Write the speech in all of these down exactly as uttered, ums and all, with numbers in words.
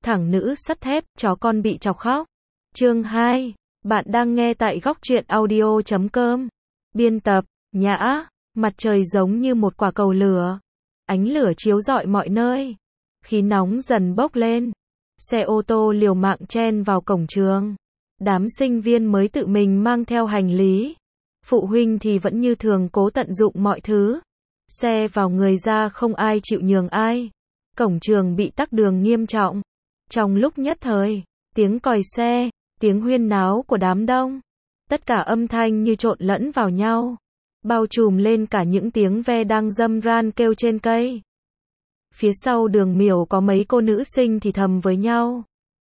thẳng nữ sắt thép, chó con bị chọc khóc. Chương hai. Bạn đang nghe tại góc truyện audio chấm com. Biên tập, Nhã. Mặt trời giống như một quả cầu lửa. Ánh lửa chiếu rọi mọi nơi. Khí nóng dần bốc lên. Xe ô tô liều mạng chen vào cổng trường. Đám sinh viên mới tự mình mang theo hành lý. Phụ huynh thì vẫn như thường cố tận dụng mọi thứ. Xe vào người ra không ai chịu nhường ai. Cổng trường bị tắc đường nghiêm trọng. Trong lúc nhất thời, tiếng còi xe, tiếng huyên náo của đám đông, tất cả âm thanh như trộn lẫn vào nhau, bao trùm lên cả những tiếng ve đang râm ran kêu trên cây. Phía sau Đường Miểu có mấy cô nữ sinh thì thầm với nhau.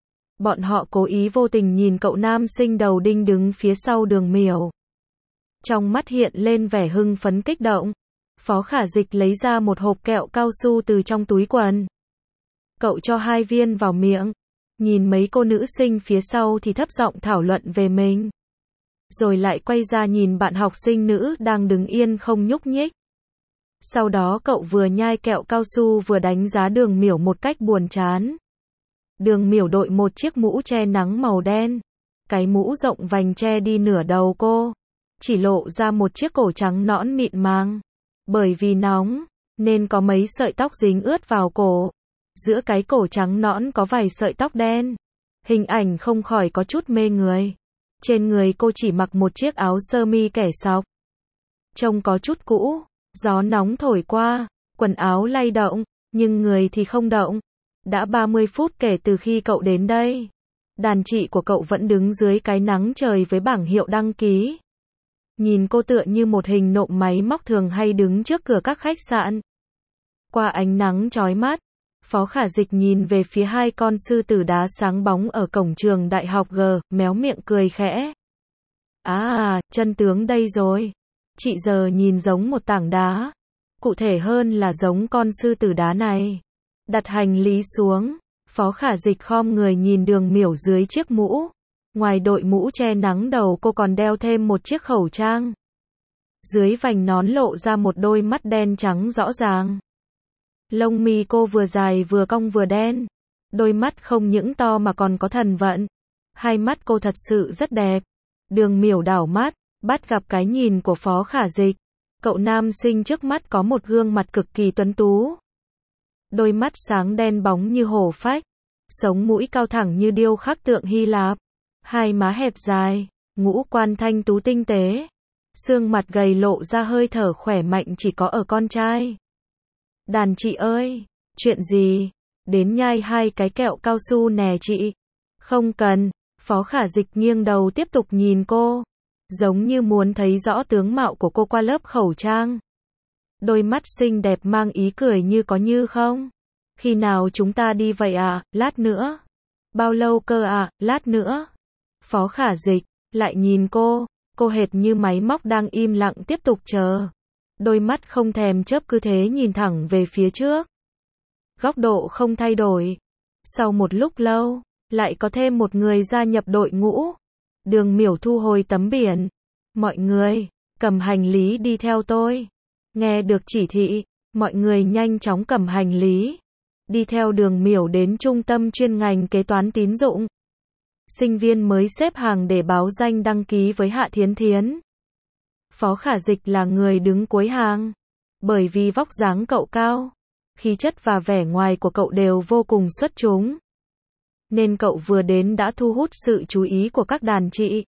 Bọn họ cố ý vô tình nhìn cậu nam sinh đầu đinh đứng phía sau Đường Miểu. Trong mắt hiện lên vẻ hưng phấn kích động. Phó Khả Dịch lấy ra một hộp kẹo cao su từ trong túi quần. Cậu cho hai viên vào miệng. Nhìn mấy cô nữ sinh phía sau thì thấp giọng thảo luận về mình. Rồi lại quay ra nhìn bạn học sinh nữ đang đứng yên không nhúc nhích. Sau đó cậu vừa nhai kẹo cao su vừa đánh giá Đường Miểu một cách buồn chán. Đường Miểu đội một chiếc mũ che nắng màu đen. Cái mũ rộng vành che đi nửa đầu cô. Chỉ lộ ra một chiếc cổ trắng nõn mịn màng. Bởi vì nóng, nên có mấy sợi tóc dính ướt vào cổ. Giữa cái cổ trắng nõn có vài sợi tóc đen. Hình ảnh không khỏi có chút mê người. Trên người cô chỉ mặc một chiếc áo sơ mi kẻ sọc. Trông có chút cũ, gió nóng thổi qua, quần áo lay động, nhưng người thì không động. Đã ba mươi phút kể từ khi cậu đến đây. Đàn chị của cậu vẫn đứng dưới cái nắng trời với bảng hiệu đăng ký. Nhìn cô tựa như một hình nộm máy móc thường hay đứng trước cửa các khách sạn. Qua ánh nắng chói mắt, Phó Khả Dịch nhìn về phía hai con sư tử đá sáng bóng ở cổng trường đại học G, méo miệng cười khẽ. À à, chân tướng đây rồi. Chị giờ nhìn giống một tảng đá. Cụ thể hơn là giống con sư tử đá này. Đặt hành lý xuống, Phó Khả Dịch khom người nhìn Đường Miểu dưới chiếc mũ. Ngoài đội mũ che nắng đầu cô còn đeo thêm một chiếc khẩu trang. Dưới vành nón lộ ra một đôi mắt đen trắng rõ ràng. Lông mi cô vừa dài vừa cong vừa đen. Đôi mắt không những to mà còn có thần vận. Hai mắt cô thật sự rất đẹp. Đường Miểu đảo mắt, bắt gặp cái nhìn của Phó Khả Dịch. Cậu nam sinh trước mắt có một gương mặt cực kỳ tuấn tú. Đôi mắt sáng đen bóng như hổ phách. Sống mũi cao thẳng như điêu khắc tượng Hy Lạp. Hai má hẹp dài, ngũ quan thanh tú tinh tế. Xương mặt gầy lộ ra hơi thở khỏe mạnh chỉ có ở con trai. Đàn chị ơi, chuyện gì? Đến nhai hai cái kẹo cao su nè chị. Không cần, Phó Khả Dịch nghiêng đầu tiếp tục nhìn cô. Giống như muốn thấy rõ tướng mạo của cô qua lớp khẩu trang. Đôi mắt xinh đẹp mang ý cười như có như không. Khi nào chúng ta đi vậy à, lát nữa. Bao lâu cơ à, lát nữa. Phó Khả Dịch lại nhìn cô, cô hệt như máy móc đang im lặng tiếp tục chờ. Đôi mắt không thèm chớp cứ thế nhìn thẳng về phía trước. Góc độ không thay đổi. Sau một lúc lâu, lại có thêm một người gia nhập đội ngũ. Đường Miểu thu hồi tấm biển. Mọi người, cầm hành lý đi theo tôi. Nghe được chỉ thị, mọi người nhanh chóng cầm hành lý. Đi theo Đường Miểu đến trung tâm chuyên ngành kế toán tín dụng. Sinh viên mới xếp hàng để báo danh đăng ký với Hạ Thiến Thiến. Phó Khả Dịch là người đứng cuối hàng. Bởi vì vóc dáng cậu cao, khí chất và vẻ ngoài của cậu đều vô cùng xuất chúng. Nên cậu vừa đến đã thu hút sự chú ý của các đàn chị.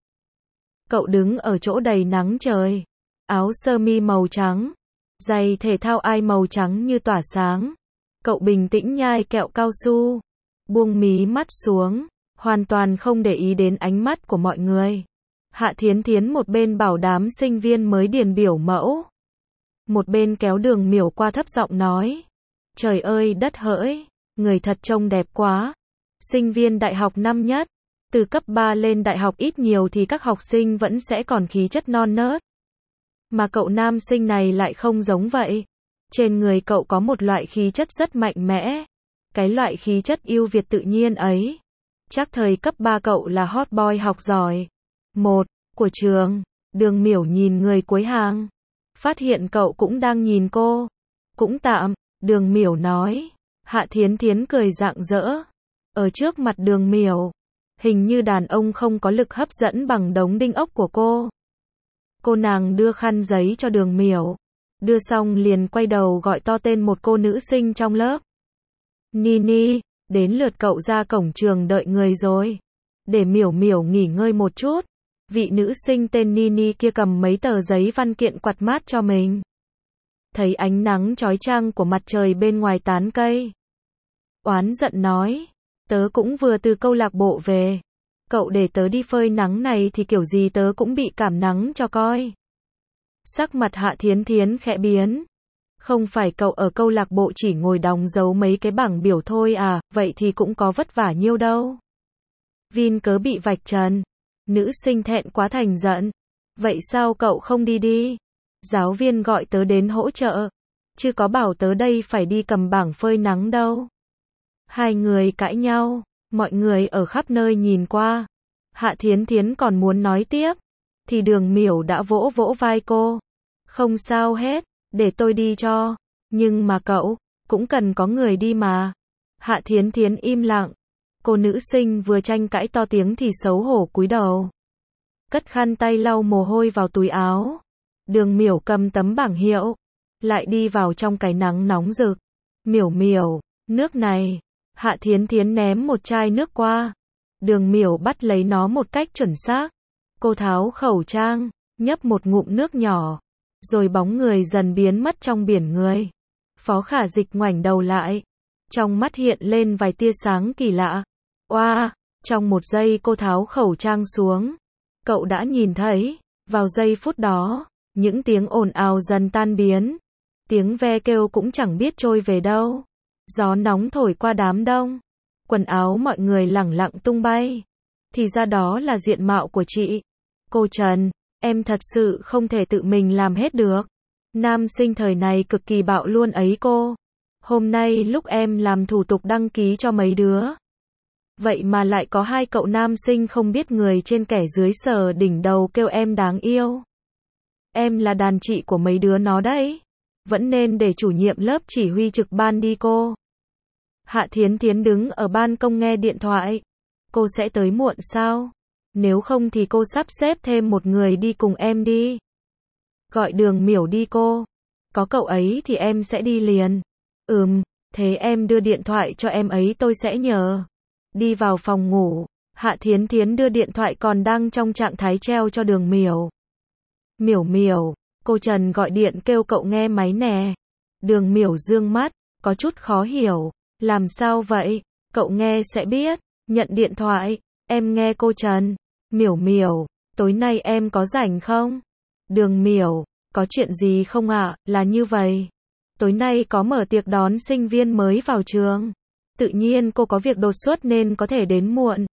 Cậu đứng ở chỗ đầy nắng trời. Áo sơ mi màu trắng. Giày thể thao ai màu trắng như tỏa sáng. Cậu bình tĩnh nhai kẹo cao su. Buông mí mắt xuống. Hoàn toàn không để ý đến ánh mắt của mọi người. Hạ Thiến Thiến một bên bảo đám sinh viên mới điền biểu mẫu. Một bên kéo Đường Miểu qua thấp giọng nói. Trời ơi đất hỡi, người thật trông đẹp quá. Sinh viên đại học năm nhất. Từ cấp ba lên đại học ít nhiều thì các học sinh vẫn sẽ còn khí chất non nớt. Mà cậu nam sinh này lại không giống vậy. Trên người cậu có một loại khí chất rất mạnh mẽ. Cái loại khí chất yêu Việt tự nhiên ấy. Chắc thời cấp ba cậu là hot boy học giỏi. Một, của trường. Đường Miểu nhìn người cuối hàng. Phát hiện cậu cũng đang nhìn cô. Cũng tạm, Đường Miểu nói. Hạ Thiến Thiến cười rạng rỡ. Ở trước mặt Đường Miểu, hình như đàn ông không có lực hấp dẫn bằng đống đinh ốc của cô. Cô nàng đưa khăn giấy cho Đường Miểu. Đưa xong liền quay đầu gọi to tên một cô nữ sinh trong lớp. Nini, đến lượt cậu ra cổng trường đợi người rồi. Để Miểu Miểu nghỉ ngơi một chút. Vị nữ sinh tên Nini kia cầm mấy tờ giấy văn kiện quạt mát cho mình. Thấy ánh nắng chói chang của mặt trời bên ngoài tán cây. Oán giận nói, tớ cũng vừa từ câu lạc bộ về. Cậu để tớ đi phơi nắng này thì kiểu gì tớ cũng bị cảm nắng cho coi. Sắc mặt Hạ Thiến Thiến khẽ biến. Không phải cậu ở câu lạc bộ chỉ ngồi đóng dấu mấy cái bảng biểu thôi à, vậy thì cũng có vất vả nhiêu đâu. Vin cớ bị vạch trần. Nữ sinh thẹn quá thành giận. Vậy sao cậu không đi đi? Giáo viên gọi tớ đến hỗ trợ. Chứ có bảo tớ đây phải đi cầm bảng phơi nắng đâu. Hai người cãi nhau. Mọi người ở khắp nơi nhìn qua. Hạ Thiến Thiến còn muốn nói tiếp. Thì Đường Miểu đã vỗ vỗ vai cô. Không sao hết, để tôi đi cho. Nhưng mà cậu, cũng cần có người đi mà. Hạ Thiến Thiến im lặng. Cô nữ sinh vừa tranh cãi to tiếng thì xấu hổ cúi đầu. Cất khăn tay lau mồ hôi vào túi áo. Đường Miểu cầm tấm bảng hiệu. Lại đi vào trong cái nắng nóng rực. Miểu Miểu, nước này. Hạ Thiến Thiến ném một chai nước qua. Đường Miểu bắt lấy nó một cách chuẩn xác. Cô tháo khẩu trang, nhấp một ngụm nước nhỏ. Rồi bóng người dần biến mất trong biển người. Phó Khả Dịch ngoảnh đầu lại. Trong mắt hiện lên vài tia sáng kỳ lạ. Oa, wow, trong một giây cô tháo khẩu trang xuống. Cậu đã nhìn thấy, vào giây phút đó, những tiếng ồn ào dần tan biến. Tiếng ve kêu cũng chẳng biết trôi về đâu. Gió nóng thổi qua đám đông. Quần áo mọi người lẳng lặng tung bay. Thì ra đó là diện mạo của chị. Cô Trần, em thật sự không thể tự mình làm hết được. Nam sinh thời này cực kỳ bạo luôn ấy cô. Hôm nay lúc em làm thủ tục đăng ký cho mấy đứa. Vậy mà lại có hai cậu nam sinh không biết người trên kẻ dưới sờ đỉnh đầu kêu em đáng yêu. Em là đàn chị của mấy đứa nó đấy. Vẫn nên để chủ nhiệm lớp chỉ huy trực ban đi cô. Hạ Thiến Thiến đứng ở ban công nghe điện thoại. Cô sẽ tới muộn sao? Nếu không thì cô sắp xếp thêm một người đi cùng em đi. Gọi Đường Miểu đi cô. Có cậu ấy thì em sẽ đi liền. Ừm, thế em đưa điện thoại cho em ấy tôi sẽ nhờ. Đi vào phòng ngủ. Hạ Thiến Thiến đưa điện thoại còn đang trong trạng thái treo cho Đường Miểu. Miểu Miểu, cô Trần gọi điện kêu cậu nghe máy nè. Đường Miểu dương mắt, có chút khó hiểu. Làm sao vậy? Cậu nghe sẽ biết. Nhận điện thoại. Em nghe cô Trần. Miểu Miểu, tối nay em có rảnh không? Đường Miểu, có chuyện gì không ạ? À? Là như vậy. Tối nay có mở tiệc đón sinh viên mới vào trường. Tự nhiên cô có việc đột xuất nên có thể đến muộn.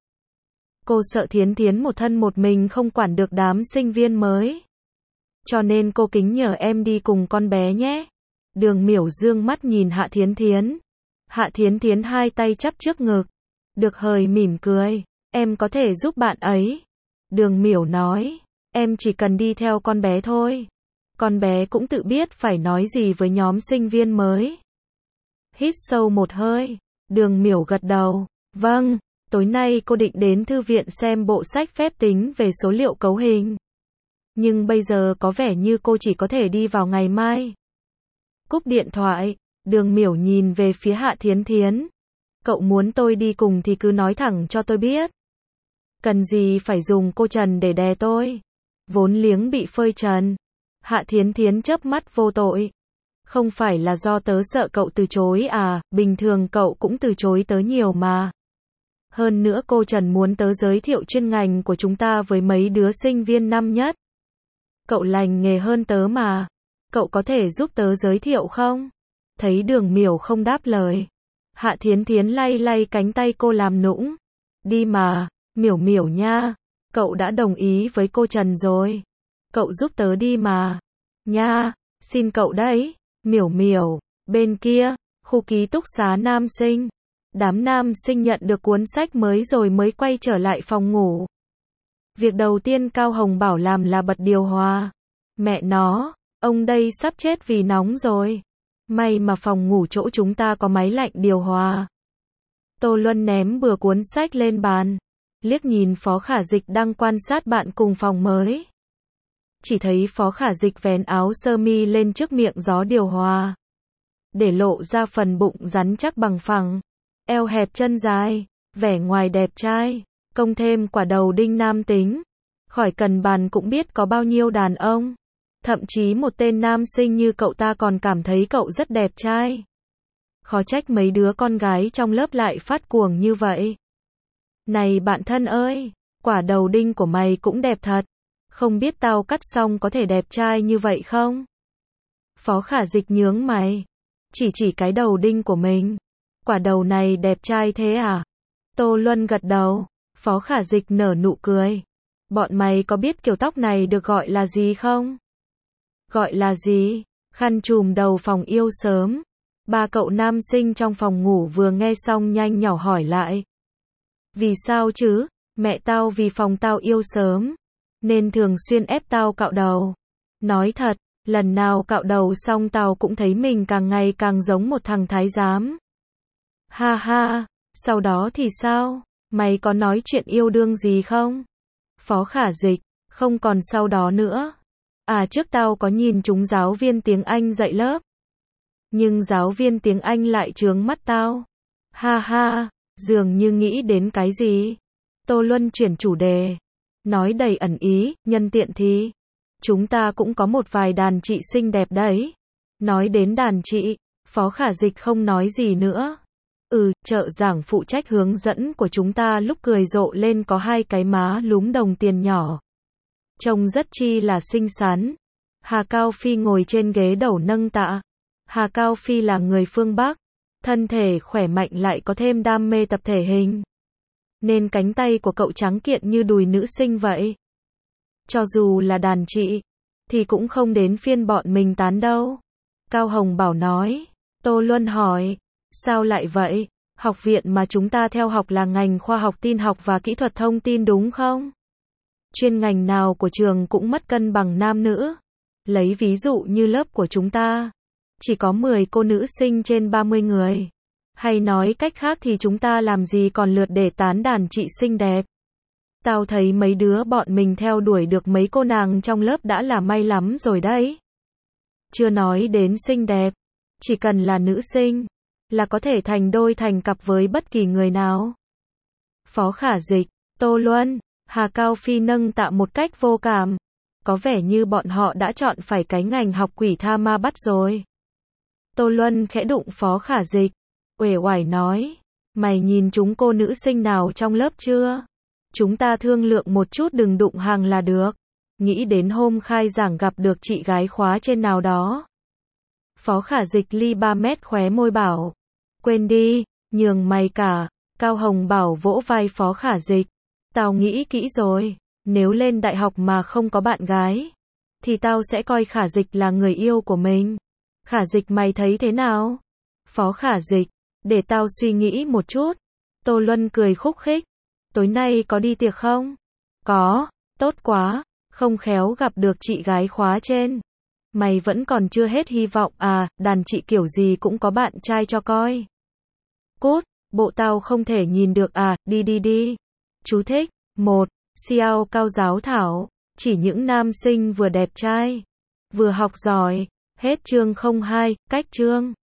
Cô sợ Thiến Thiến một thân một mình không quản được đám sinh viên mới. Cho nên cô kính nhờ em đi cùng con bé nhé. Đường Miểu dương mắt nhìn Hạ Thiến Thiến. Hạ Thiến Thiến hai tay chắp trước ngực. Được hời mỉm cười. Em có thể giúp bạn ấy. Đường Miểu nói. Em chỉ cần đi theo con bé thôi. Con bé cũng tự biết phải nói gì với nhóm sinh viên mới. Hít sâu một hơi. Đường Miểu gật đầu. Vâng, tối nay cô định đến thư viện xem bộ sách phép tính về số liệu cấu hình. Nhưng bây giờ có vẻ như cô chỉ có thể đi vào ngày mai. Cúp điện thoại, Đường Miểu nhìn về phía Hạ Thiến Thiến. Cậu muốn tôi đi cùng thì cứ nói thẳng cho tôi biết. Cần gì phải dùng cô Trần để đè tôi. Vốn liếng bị phơi trần. Hạ Thiến Thiến chớp mắt vô tội. Không phải là do tớ sợ cậu từ chối à, bình thường cậu cũng từ chối tớ nhiều mà. Hơn nữa cô Trần muốn tớ giới thiệu chuyên ngành của chúng ta với mấy đứa sinh viên năm nhất. Cậu lành nghề hơn tớ mà. Cậu có thể giúp tớ giới thiệu không? Thấy Đường Miểu không đáp lời. Hạ Thiến Thiến lay lay cánh tay cô làm nũng. Đi mà, Miểu Miểu nha. Cậu đã đồng ý với cô Trần rồi. Cậu giúp tớ đi mà. Nha, xin cậu đấy. Miểu Miểu, bên kia, khu ký túc xá nam sinh. Đám nam sinh nhận được cuốn sách mới rồi mới quay trở lại phòng ngủ. Việc đầu tiên Cao Hồng bảo làm là bật điều hòa. Mẹ nó, ông đây sắp chết vì nóng rồi. May mà phòng ngủ chỗ chúng ta có máy lạnh điều hòa. Tô Luân ném bừa cuốn sách lên bàn, liếc nhìn Phó Khả Dịch đang quan sát bạn cùng phòng mới. Chỉ thấy Phó Khả Dịch vén áo sơ mi lên trước miệng gió điều hòa, để lộ ra phần bụng rắn chắc bằng phẳng, eo hẹp chân dài, vẻ ngoài đẹp trai, cộng thêm quả đầu đinh nam tính. Khỏi cần bàn cũng biết có bao nhiêu đàn ông, thậm chí một tên nam sinh như cậu ta còn cảm thấy cậu rất đẹp trai. Khó trách mấy đứa con gái trong lớp lại phát cuồng như vậy. Này bạn thân ơi, quả đầu đinh của mày cũng đẹp thật. Không biết tao cắt xong có thể đẹp trai như vậy không? Phó Khả Dịch nhướng mày, chỉ chỉ cái đầu đinh của mình. Quả đầu này đẹp trai thế à? Tô Luân gật đầu, Phó Khả Dịch nở nụ cười. Bọn mày có biết kiểu tóc này được gọi là gì không? Gọi là gì? Khăn trùm đầu phòng yêu sớm. Ba cậu nam sinh trong phòng ngủ vừa nghe xong nhanh nhỏ hỏi lại. Vì sao chứ? Mẹ tao vì phòng tao yêu sớm, nên thường xuyên ép tao cạo đầu. Nói thật, lần nào cạo đầu xong tao cũng thấy mình càng ngày càng giống một thằng thái giám. Ha ha, sau đó thì sao? Mày có nói chuyện yêu đương gì không? Phó Khả Dịch, không còn sau đó nữa. À trước tao có nhìn chúng giáo viên tiếng Anh dạy lớp. Nhưng giáo viên tiếng Anh lại trướng mắt tao. Ha ha, dường như nghĩ đến cái gì. Tô Luân chuyển chủ đề, nói đầy ẩn ý, nhân tiện thì chúng ta cũng có một vài đàn chị xinh đẹp đấy. Nói đến đàn chị, Phó Khả Dịch không nói gì nữa. Ừ, trợ giảng phụ trách hướng dẫn của chúng ta lúc cười rộ lên có hai cái má lúm đồng tiền nhỏ, trông rất chi là xinh xắn. Hà Cao Phi ngồi trên ghế đầu nâng tạ. Hà Cao Phi là người phương Bắc, thân thể khỏe mạnh lại có thêm đam mê tập thể hình, nên cánh tay của cậu trắng kiện như đùi nữ sinh vậy. Cho dù là đàn chị, thì cũng không đến phiên bọn mình tán đâu. Cao Hồng Bảo nói. Tô Luân hỏi, sao lại vậy? Học viện mà chúng ta theo học là ngành khoa học tin học và kỹ thuật thông tin đúng không? Chuyên ngành nào của trường cũng mất cân bằng nam nữ. Lấy ví dụ như lớp của chúng ta, chỉ có mười cô nữ sinh trên ba mươi người. Hay nói cách khác thì chúng ta làm gì còn lượt để tán đàn chị xinh đẹp. Tao thấy mấy đứa bọn mình theo đuổi được mấy cô nàng trong lớp đã là may lắm rồi đấy. Chưa nói đến xinh đẹp, chỉ cần là nữ sinh, là có thể thành đôi thành cặp với bất kỳ người nào. Phó Khả Dịch, Tô Luân, Hà Cao Phi nâng tạ một cách vô cảm. Có vẻ như bọn họ đã chọn phải cái ngành học quỷ tha ma bắt rồi. Tô Luân khẽ đụng Phó Khả Dịch, uể oải nói, mày nhìn chúng cô nữ sinh nào trong lớp chưa? Chúng ta thương lượng một chút đừng đụng hàng là được. Nghĩ đến hôm khai giảng gặp được chị gái khóa trên nào đó. Phó Khả Dịch ly ba mét khóe môi bảo, quên đi, nhường mày cả. Cao Hồng Bảo vỗ vai Phó Khả Dịch, tao nghĩ kỹ rồi, nếu lên đại học mà không có bạn gái, thì tao sẽ coi Khả Dịch là người yêu của mình. Khả Dịch mày thấy thế nào? Phó Khả Dịch, để tao suy nghĩ một chút. Tô Luân cười khúc khích, tối nay có đi tiệc không? Có, tốt quá, không khéo gặp được chị gái khóa trên. Mày vẫn còn chưa hết hy vọng à, đàn chị kiểu gì cũng có bạn trai cho coi. Cút, bộ tao không thể nhìn được à, đi đi đi. Chú thích, một. Xiao Cao Giáo Thảo, chỉ những nam sinh vừa đẹp trai, vừa học giỏi. Hết chương không hai, cách chương.